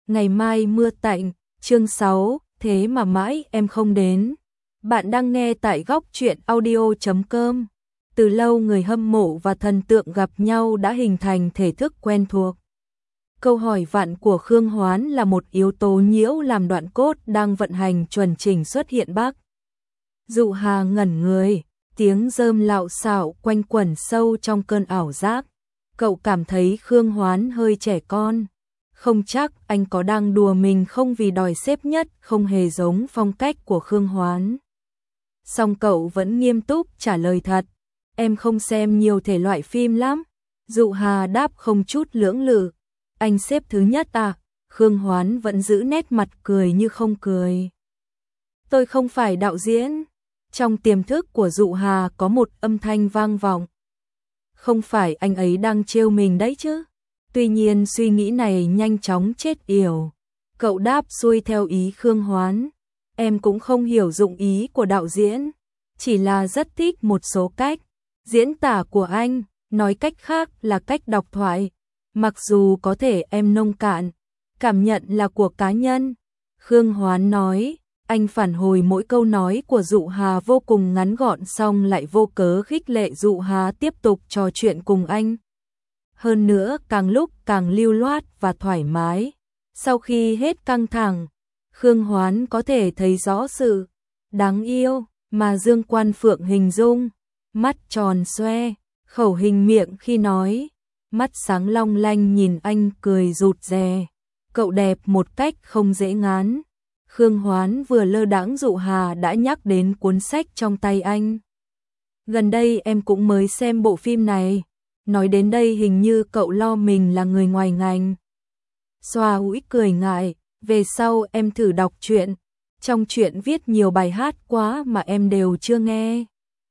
Ngày mai mưa tạnh, chương 6, thế mà mãi em không đến. Bạn đang nghe tại góc truyện audio.com. Từ lâu người hâm mộ và thần tượng gặp nhau đã hình thành thể thức quen thuộc. Câu hỏi vặn của Khương Hoán là một yếu tố nhiễu làm đoạn cốt đang vận hành chuẩn chỉnh xuất hiện Bắc. Dụ Hà ngẩn người, tiếng rơm lạo xạo quanh quẩn sâu trong cơn ảo giác. Cậu cảm thấy Khương Hoán hơi trẻ con. Không chắc anh có đang đùa mình không vì đòi xếp nhất không hề giống phong cách của Khương Hoán. Song cậu vẫn nghiêm túc trả lời thật. Em không xem nhiều thể loại phim lắm. Dụ Hà đáp không chút lưỡng lự. Anh xếp thứ nhất à? Khương Hoán vẫn giữ nét mặt cười như không cười. Tôi không phải đạo diễn. Trong tiềm thức của Dụ Hà có một âm thanh vang vọng. Không phải anh ấy đang trêu mình đấy chứ? Tuy nhiên suy nghĩ này nhanh chóng chết yểu. Cậu đáp xuôi theo ý Khương Hoán. Em cũng không hiểu dụng ý của đạo diễn. Chỉ là rất thích một số cách diễn tả của anh. Nói cách khác là cách đọc thoại. Mặc dù có thể em nông cạn, cảm nhận là của cá nhân. Khương Hoán nói. Anh phản hồi mỗi câu nói của Dụ Hà vô cùng ngắn gọn xong lại vô cớ khích lệ Dụ Hà tiếp tục trò chuyện cùng anh. Hơn nữa càng lúc càng lưu loát và thoải mái. Sau khi hết căng thẳng, Khương Hoán có thể thấy rõ sự đáng yêu mà Dương Quan Phượng hình dung. Mắt tròn xoe, khẩu hình miệng khi nói, mắt sáng long lanh nhìn anh cười rụt rè. Cậu đẹp một cách không dễ ngán. Khương Hoán vừa lơ đãng Dụ Hà đã nhắc đến cuốn sách trong tay anh. Gần đây em cũng mới xem bộ phim này. Nói đến đây hình như cậu lo mình là người ngoài ngành. Xoa mũi cười ngại, về sau em thử đọc truyện. Trong truyện viết nhiều bài hát quá mà em đều chưa nghe.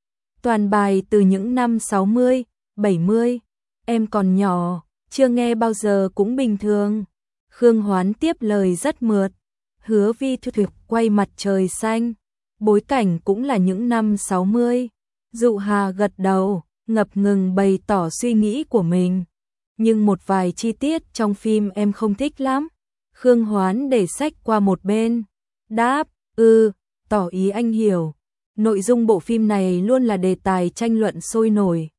Toàn bài từ những năm 60, 70. Em còn nhỏ, chưa nghe bao giờ cũng bình thường. Khương Hoán tiếp lời rất mượt. Hứa Vi Thực quay Mặt Trời Xanh. Bối cảnh cũng là những năm 60. Dụ Hà gật đầu, ngập ngừng bày tỏ suy nghĩ của mình. Nhưng một vài chi tiết trong phim em không thích lắm. Khương Hoán để sách qua một bên. Đáp, tỏ ý anh hiểu. Nội dung bộ phim này luôn là đề tài tranh luận sôi nổi.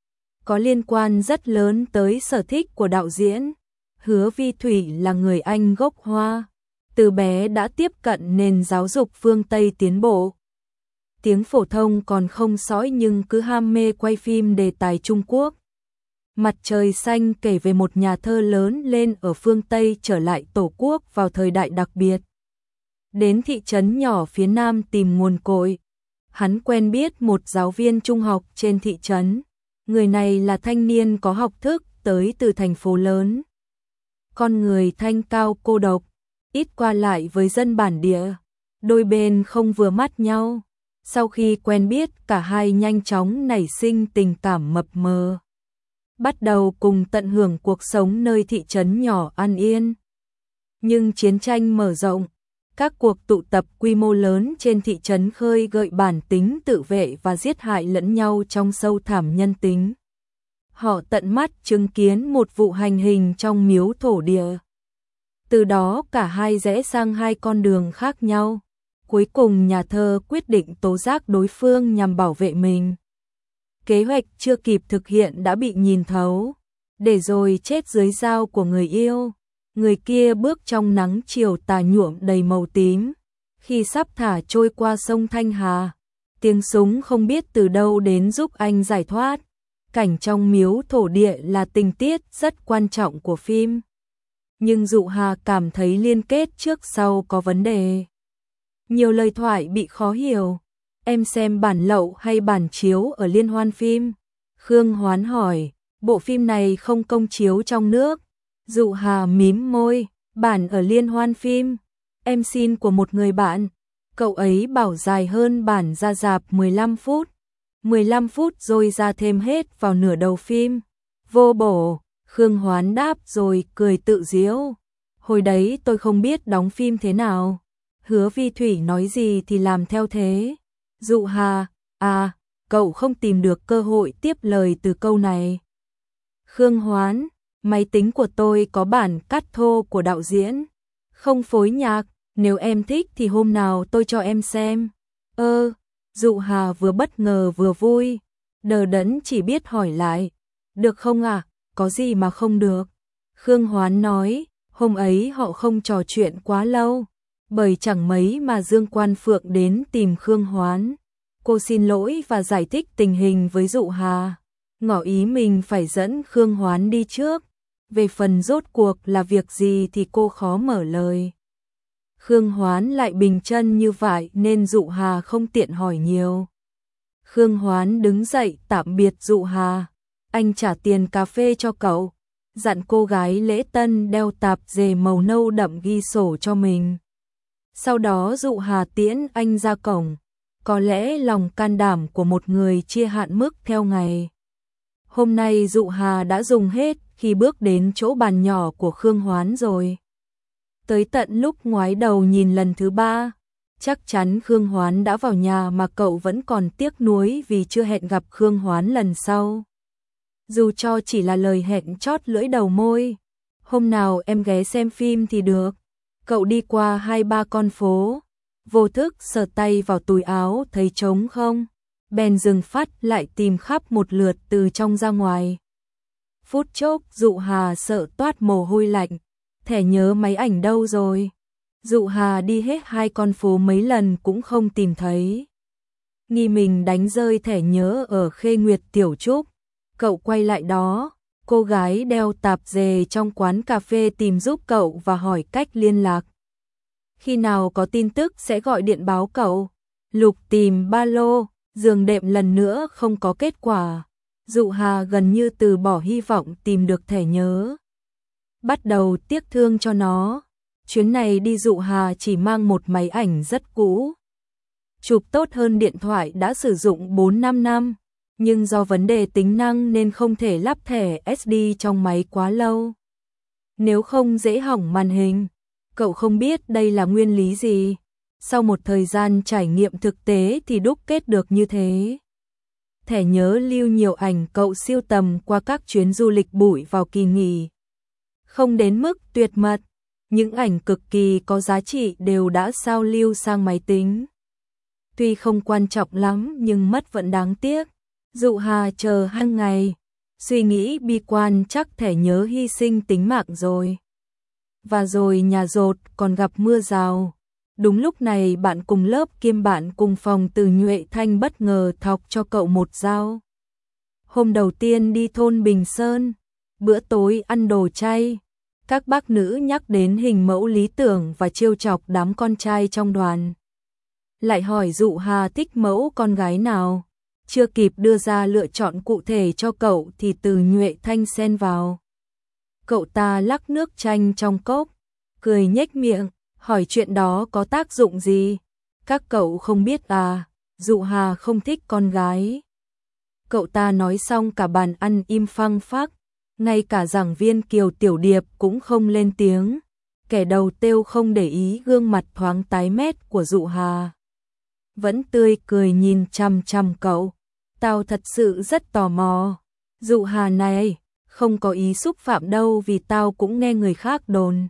Có liên quan rất lớn tới sở thích của đạo diễn. Hứa Vi Thủy là người Anh gốc Hoa. Từ bé đã tiếp cận nền giáo dục phương Tây tiến bộ. Tiếng phổ thông còn không sõi nhưng cứ ham mê quay phim đề tài Trung Quốc. Mặt Trời Xanh kể về một nhà thơ lớn lên ở phương Tây trở lại Tổ quốc vào thời đại đặc biệt. Đến thị trấn nhỏ phía Nam tìm nguồn cội. Hắn quen biết một giáo viên trung học trên thị trấn. Người này là thanh niên có học thức tới từ thành phố lớn. Con người thanh cao cô độc, ít qua lại với dân bản địa. Đôi bên không vừa mắt nhau. Sau khi quen biết cả hai nhanh chóng nảy sinh tình cảm mập mờ. Bắt đầu cùng tận hưởng cuộc sống nơi thị trấn nhỏ an yên. Nhưng chiến tranh mở rộng, các cuộc tụ tập quy mô lớn trên thị trấn khơi gợi bản tính tự vệ và giết hại lẫn nhau trong sâu thẳm nhân tính. Họ tận mắt chứng kiến một vụ hành hình trong miếu thổ địa. Từ đó cả hai rẽ sang hai con đường khác nhau. Cuối cùng nhà thơ quyết định tố giác đối phương nhằm bảo vệ mình. Kế hoạch chưa kịp thực hiện đã bị nhìn thấu. Để rồi chết dưới dao của người yêu. Người kia bước trong nắng chiều tà nhuộm đầy màu tím. Khi sắp thả trôi qua sông Thanh Hà, tiếng súng không biết từ đâu đến giúp anh giải thoát. Cảnh trong miếu thổ địa là tình tiết rất quan trọng của phim. Nhưng Dụ Hà cảm thấy liên kết trước sau có vấn đề. Nhiều lời thoại bị khó hiểu. Em xem bản lậu hay bản chiếu ở liên hoan phim? Khương Hoán hỏi. Bộ phim này không công chiếu trong nước. Dụ Hà mím môi. Bản ở liên hoan phim. Em xin của một người bạn. Cậu ấy bảo dài hơn bản ra rạp 15 phút. 15 phút rồi ra thêm hết vào nửa đầu phim. Vô bổ. Khương Hoán đáp rồi cười tự giễu. Hồi đấy tôi không biết đóng phim thế nào. Hứa Vi Thủy nói gì thì làm theo thế. Dụ Hà, cậu không tìm được cơ hội tiếp lời từ câu này. Khương Hoán, máy tính của tôi có bản cắt thô của đạo diễn. Không phối nhạc, nếu em thích thì hôm nào tôi cho em xem. Dụ Hà vừa bất ngờ vừa vui, đờ đẫn chỉ biết hỏi lại, được không ạ? Có gì mà không được? Khương Hoán nói, hôm ấy họ không trò chuyện quá lâu, bởi chẳng mấy mà Dương Quan Phượng đến tìm Khương Hoán. Cô xin lỗi và giải thích tình hình với Dụ Hà, ngỏ ý mình phải dẫn Khương Hoán đi trước. Về phần rốt cuộc là việc gì thì cô khó mở lời. Khương Hoán lại bình chân như vậy nên Dụ Hà không tiện hỏi nhiều. Khương Hoán đứng dậy tạm biệt Dụ Hà. Anh trả tiền cà phê cho cậu, dặn cô gái lễ tân đeo tạp dề màu nâu đậm ghi sổ cho mình. Sau đó Dụ Hà tiễn anh ra cổng. Có lẽ lòng can đảm của một người chia hạn mức theo ngày. Hôm nay Dụ Hà đã dùng hết khi bước đến chỗ bàn nhỏ của Khương Hoán rồi. Tới tận lúc ngoái đầu nhìn lần thứ 3, chắc chắn Khương Hoán đã vào nhà mà cậu vẫn còn tiếc nuối vì chưa hẹn gặp Khương Hoán lần sau. Dù cho chỉ là lời hẹn chót lưỡi đầu môi, hôm nào em ghé xem phim thì được. Cậu đi qua 2-3 con phố, vô thức sờ tay vào túi áo thấy trống không, bèn dừng phát lại tìm khắp một lượt từ trong ra ngoài. Phút chốc Dụ Hà sợ toát mồ hôi lạnh, thẻ nhớ máy ảnh đâu rồi? Dụ Hà đi hết 2 con phố mấy lần cũng không tìm thấy. Nghi mình đánh rơi thẻ nhớ ở Khê Nguyệt Tiểu Trúc, cậu quay lại đó, cô gái đeo tạp dề trong quán cà phê tìm giúp cậu và hỏi cách liên lạc. Khi nào có tin tức sẽ gọi điện báo cậu. Lục tìm ba lô, giường đệm lần nữa không có kết quả. Dụ Hà gần như từ bỏ hy vọng tìm được thẻ nhớ. Bắt đầu tiếc thương cho nó. Chuyến này đi Dụ Hà chỉ mang một máy ảnh rất cũ. Chụp tốt hơn điện thoại đã sử dụng 4-5 năm, nhưng do vấn đề tính năng nên không thể lắp thẻ SD trong máy quá lâu. Nếu không dễ hỏng màn hình. Cậu không biết đây là nguyên lý gì. Sau một thời gian trải nghiệm thực tế thì đúc kết được như thế. Thẻ nhớ lưu nhiều ảnh cậu siêu tầm qua các chuyến du lịch bụi vào kỳ nghỉ. Không đến mức tuyệt mật, những ảnh cực kỳ có giá trị đều đã sao lưu sang máy tính. Tuy không quan trọng lắm nhưng mất vẫn đáng tiếc. Dụ Hà chờ 2 ngày, suy nghĩ bi quan chắc thẻ nhớ hy sinh tính mạng rồi. Và rồi nhà dột còn gặp mưa rào. Đúng lúc này bạn cùng lớp kiêm bạn cùng phòng Từ Nhuệ Thanh bất ngờ thọc cho cậu một dao. Hôm đầu tiên đi thôn Bình Sơn, bữa tối ăn đồ chay, các bác nữ nhắc đến hình mẫu lý tưởng và trêu chọc đám con trai trong đoàn. Lại hỏi Dụ Hà thích mẫu con gái nào. Chưa kịp đưa ra lựa chọn cụ thể cho cậu thì Từ Nhuệ Thanh xen vào. Cậu ta lắc nước chanh trong cốc, cười nhếch miệng, hỏi chuyện đó có tác dụng gì? Các cậu không biết à, Dụ Hà không thích con gái. Cậu ta nói xong cả bàn ăn im phăng phắc, ngay cả giảng viên Kiều Tiểu Điệp cũng không lên tiếng. Kẻ đầu têu không để ý gương mặt thoáng tái mét của Dụ Hà. Vẫn tươi cười nhìn chằm chằm cậu. Tao thật sự rất tò mò. Dụ Hà này, không có ý xúc phạm đâu vì tao cũng nghe người khác đồn.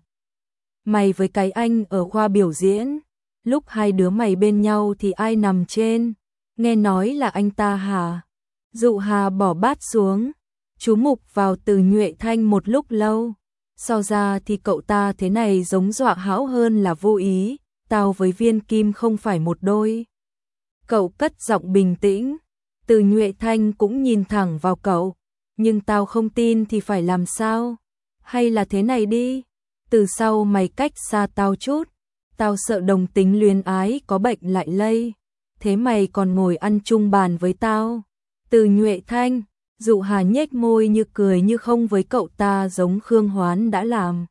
Mày với cái anh ở khoa biểu diễn, lúc hai đứa mày bên nhau thì ai nằm trên? Nghe nói là anh ta hả? Dụ Hà bỏ bát xuống, chú mục vào Từ Nhuệ Thanh một lúc lâu. So ra thì cậu ta thế này giống dọa hão hơn là vô ý. Tao với Viên Kim không phải một đôi. Cậu cất giọng bình tĩnh. Từ Nhuệ Thanh cũng nhìn thẳng vào cậu. Nhưng tao không tin thì phải làm sao? Hay là thế này đi, từ sau mày cách xa tao chút. Tao sợ đồng tính luyến ái có bệnh lại lây. Thế mày còn ngồi ăn chung bàn với tao? Từ Nhuệ Thanh, Dụ Hà nhếch môi như cười như không với cậu ta giống Khương Hoán đã làm.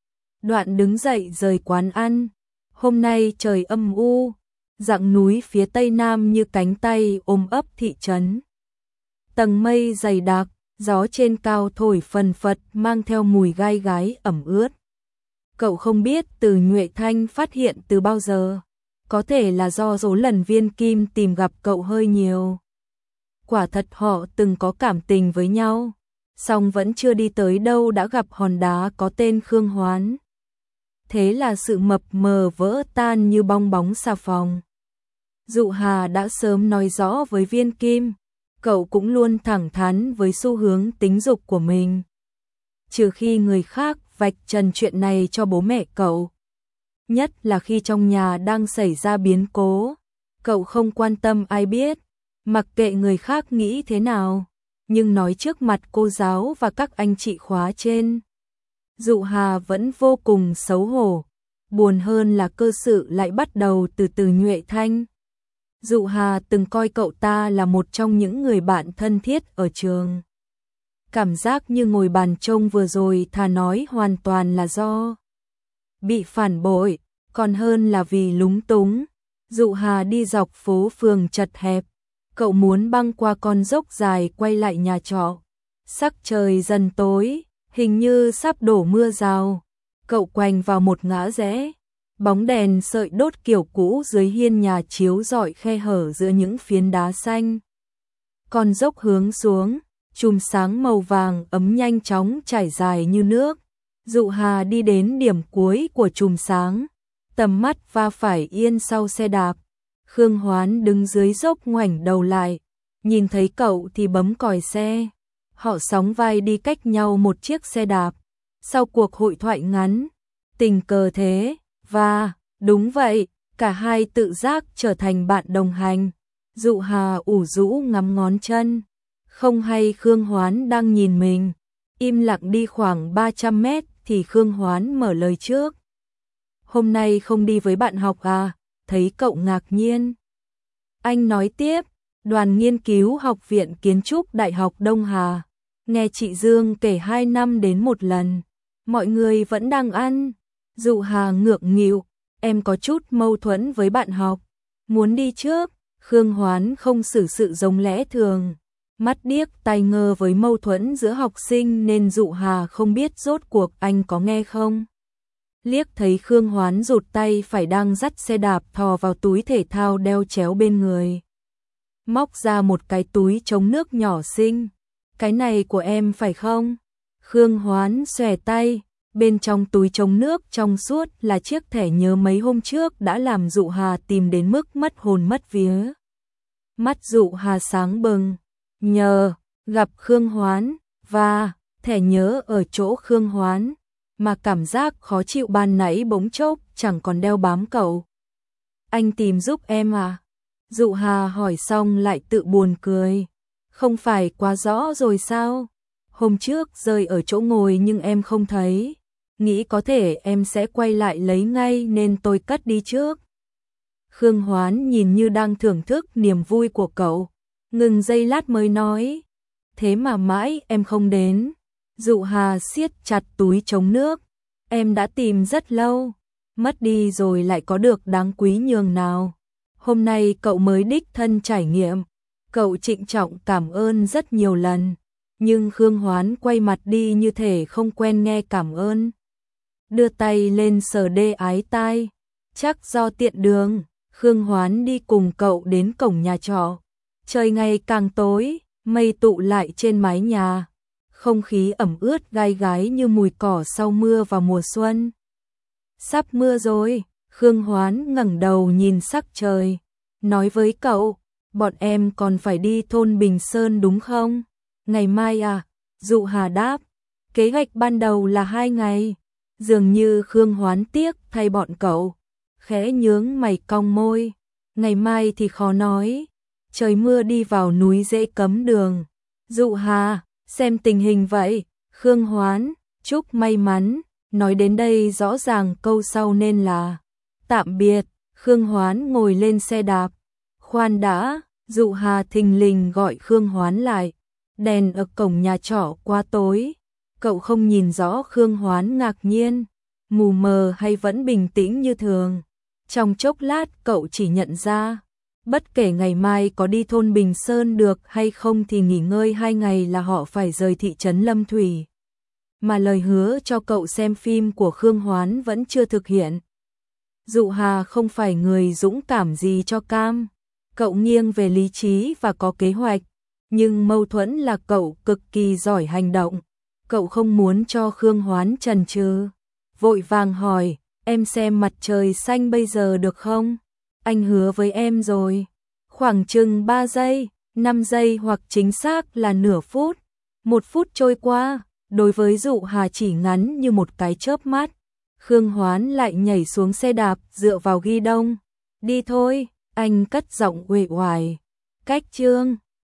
Đoạn đứng dậy rời quán ăn. Hôm nay trời âm u, dặng núi phía tây nam như cánh tay ôm ấp thị trấn. Tầng mây dày đặc, gió trên cao thổi phần phật mang theo mùi gai gái ẩm ướt. Cậu không biết Từ Nhuệ Thanh phát hiện từ bao giờ. Có thể là do số lần Viên Kim tìm gặp cậu hơi nhiều. Quả thật họ từng có cảm tình với nhau, song vẫn chưa đi tới đâu đã gặp hòn đá có tên Khương Hoán. thế là sự mập mờ vỡ tan như bong bóng xà phòng. Dụ Hà đã sớm nói rõ với Viên Kim, cậu cũng luôn thẳng thắn với xu hướng tính dục của mình. Trừ khi người khác vạch trần chuyện này cho bố mẹ cậu. Nhất là khi trong nhà đang xảy ra biến cố, cậu không quan tâm ai biết, mặc kệ người khác nghĩ thế nào, nhưng nói trước mặt cô giáo và các anh chị khóa trên. Dụ Hà vẫn vô cùng xấu hổ, buồn hơn là cơ sự lại bắt đầu từ Từ Nhuệ Thanh. Dụ Hà từng coi cậu ta là một trong những người bạn thân thiết ở trường. Cảm giác như ngồi bàn trông vừa rồi thà nói hoàn toàn là do bị phản bội, còn hơn là vì lúng túng. Dụ Hà đi dọc phố phường chật hẹp, cậu muốn băng qua con dốc dài quay lại nhà trọ. Sắc trời dần tối, hình như sắp đổ mưa rào. Cậu quành vào một ngã rẽ, bóng đèn sợi đốt kiểu cũ dưới hiên nhà chiếu rọi khe hở giữa những phiến đá xanh. Con dốc hướng xuống, chùm sáng màu vàng ấm nhanh chóng chảy dài như nước. Dụ Hà đi đến điểm cuối của chùm sáng, tầm mắt va phải yên sau xe đạp. Khương Hoán đứng dưới dốc ngoảnh đầu lại, nhìn thấy cậu thì bấm còi xe. Họ sóng vai đi cách nhau một chiếc xe đạp. Sau cuộc hội thoại ngắn, tình cờ thế, và, đúng vậy, cả hai tự giác trở thành bạn đồng hành. Dụ Hà ủ rũ ngắm ngón chân, không hay Khương Hoán đang nhìn mình. Im lặng đi khoảng 300 mét thì Khương Hoán mở lời trước. Hôm nay không đi với bạn học à? Thấy cậu ngạc nhiên. Anh nói tiếp, đoàn nghiên cứu Học viện Kiến trúc Đại học Đông Hà. Nghe chị Dương kể 2 năm đến một lần. Mọi người vẫn đang ăn. Dụ Hà ngượng nghịu, em có chút mâu thuẫn với bạn học. Muốn đi trước. Khương Hoán không xử sự giống lẽ thường. Mắt điếc tai ngơ với mâu thuẫn giữa học sinh nên Dụ Hà không biết rốt cuộc anh có nghe không. Liếc thấy Khương Hoán rụt tay phải đang dắt xe đạp thò vào túi thể thao đeo chéo bên người. Móc ra một cái túi chống nước nhỏ xinh. Cái này của em phải không? Khương Hoán xòe tay, bên trong túi chống nước trong suốt là chiếc thẻ nhớ mấy hôm trước đã làm Dụ Hà tìm đến mức mất hồn mất vía. Mắt Dụ Hà sáng bừng, nhờ gặp Khương Hoán và thẻ nhớ ở chỗ Khương Hoán, mà cảm giác khó chịu ban nãy bỗng chốc chẳng còn đeo bám cậu. Anh tìm giúp em à? Dụ Hà hỏi xong lại tự buồn cười. Không phải quá rõ rồi sao? Hôm trước rơi ở chỗ ngồi nhưng em không thấy. Nghĩ có thể em sẽ quay lại lấy ngay nên tôi cất đi trước. Khương Hoán nhìn như đang thưởng thức niềm vui của cậu. Ngừng giây lát mới nói. Thế mà mãi em không đến. Dụ Hà siết chặt túi chống nước. Em đã tìm rất lâu. Mất đi rồi lại có được đáng quý nhường nào. Hôm nay cậu mới đích thân trải nghiệm. Cậu trịnh trọng cảm ơn rất nhiều lần. Nhưng Khương Hoán quay mặt đi như thể không quen nghe cảm ơn. Đưa tay lên sờ đê ái tai. Chắc do tiện đường. Khương Hoán đi cùng cậu đến cổng nhà trọ. Trời ngày càng tối, mây tụ lại trên mái nhà. Không khí ẩm ướt gai gái như mùi cỏ sau mưa vào mùa xuân. Sắp mưa rồi, Khương Hoán ngẩng đầu nhìn sắc trời. Nói với cậu, bọn em còn phải đi thôn Bình Sơn đúng không? Ngày mai à? Dụ Hà đáp. Kế hoạch ban đầu là 2 ngày. Dường như Khương Hoán tiếc thay bọn cậu. Khẽ nhướng mày cong môi. Ngày mai thì khó nói. Trời mưa đi vào núi dễ cấm đường. Dụ Hà, xem tình hình vậy. Khương Hoán, chúc may mắn. Nói đến đây rõ ràng câu sau nên là tạm biệt. Khương Hoán ngồi lên xe đạp. Khoan đã, Dụ Hà thình lình gọi Khương Hoán lại. Đèn ở cổng nhà trọ quá tối. Cậu không nhìn rõ Khương Hoán ngạc nhiên, mù mờ hay vẫn bình tĩnh như thường. Trong chốc lát cậu chỉ nhận ra, bất kể ngày mai có đi thôn Bình Sơn được hay không thì nghỉ ngơi 2 ngày là họ phải rời thị trấn Lâm Thủy. Mà lời hứa cho cậu xem phim của Khương Hoán vẫn chưa thực hiện. Dụ Hà không phải người dũng cảm gì cho cam. Cậu nghiêng về lý trí và có kế hoạch. Nhưng mâu thuẫn là cậu cực kỳ giỏi hành động. Cậu không muốn cho Khương Hoán chần chừ. Vội vàng hỏi, em xem mặt trời xanh bây giờ được không? Anh hứa với em rồi. Khoảng chừng 3 giây, 5 giây hoặc chính xác là nửa phút. 1 phút trôi qua, đối với Dụ Hà chỉ ngắn như một cái chớp mắt. Khương Hoán lại nhảy xuống xe đạp dựa vào ghi đông. Đi thôi, anh cất giọng uể oải. Cách Trương